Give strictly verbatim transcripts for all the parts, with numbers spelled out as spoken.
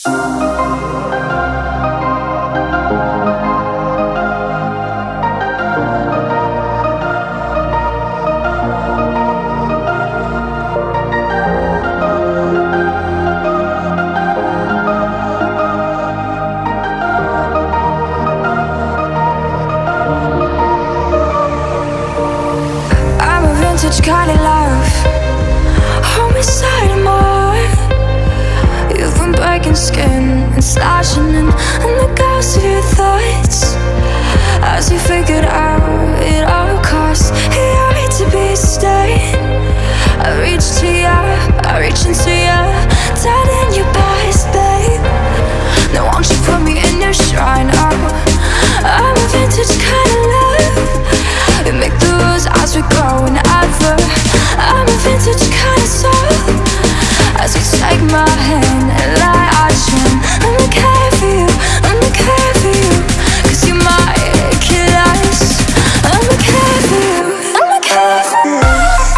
Kind of love, hold me side of my heart. You've been breaking skin and slashing in, in the ghosts of your thoughts. As you figured out it all costs, you're right to be staying. I reach to you, I reach into you, dead in your past, babe. Now won't you put me in your shrine? Oh, I'm a vintage kind of love. We make the rules as we grow and ever. I'm a vintage kind of soul. As you take my hand and light our chin, I'm okay for you, I'm okay for you. Cause you might kill us. I'm okay for you, I'm okay for you.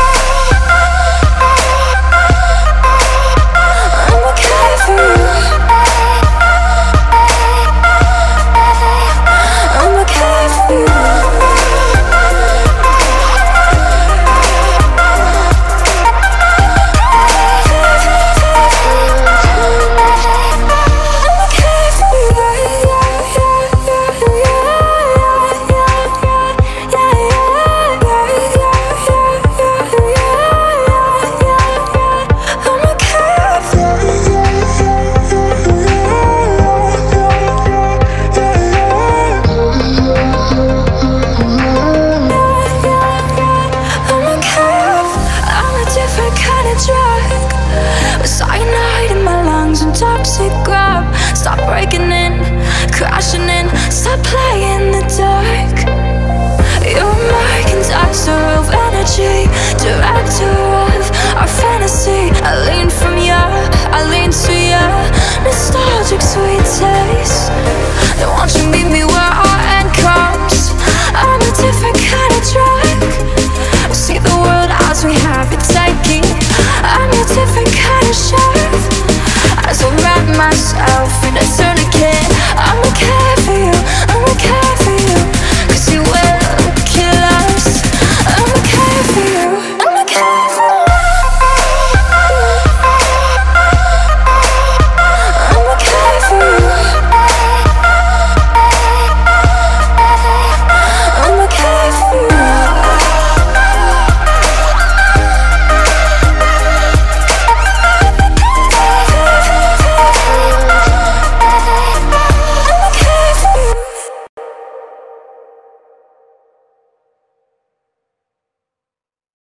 I'm okay for you. I'm okay for you. Toxic grab, stop breaking in, crashing in, stop playing the dark. You're a merchandiser of energy, director of our fantasy. I lean from you, I lean to you, nostalgic sweet taste. Now won't you meet me where our end comes? I'm a different kind of drug. See the world as we have it taking. I'm a different kind of chef. As I wrap myself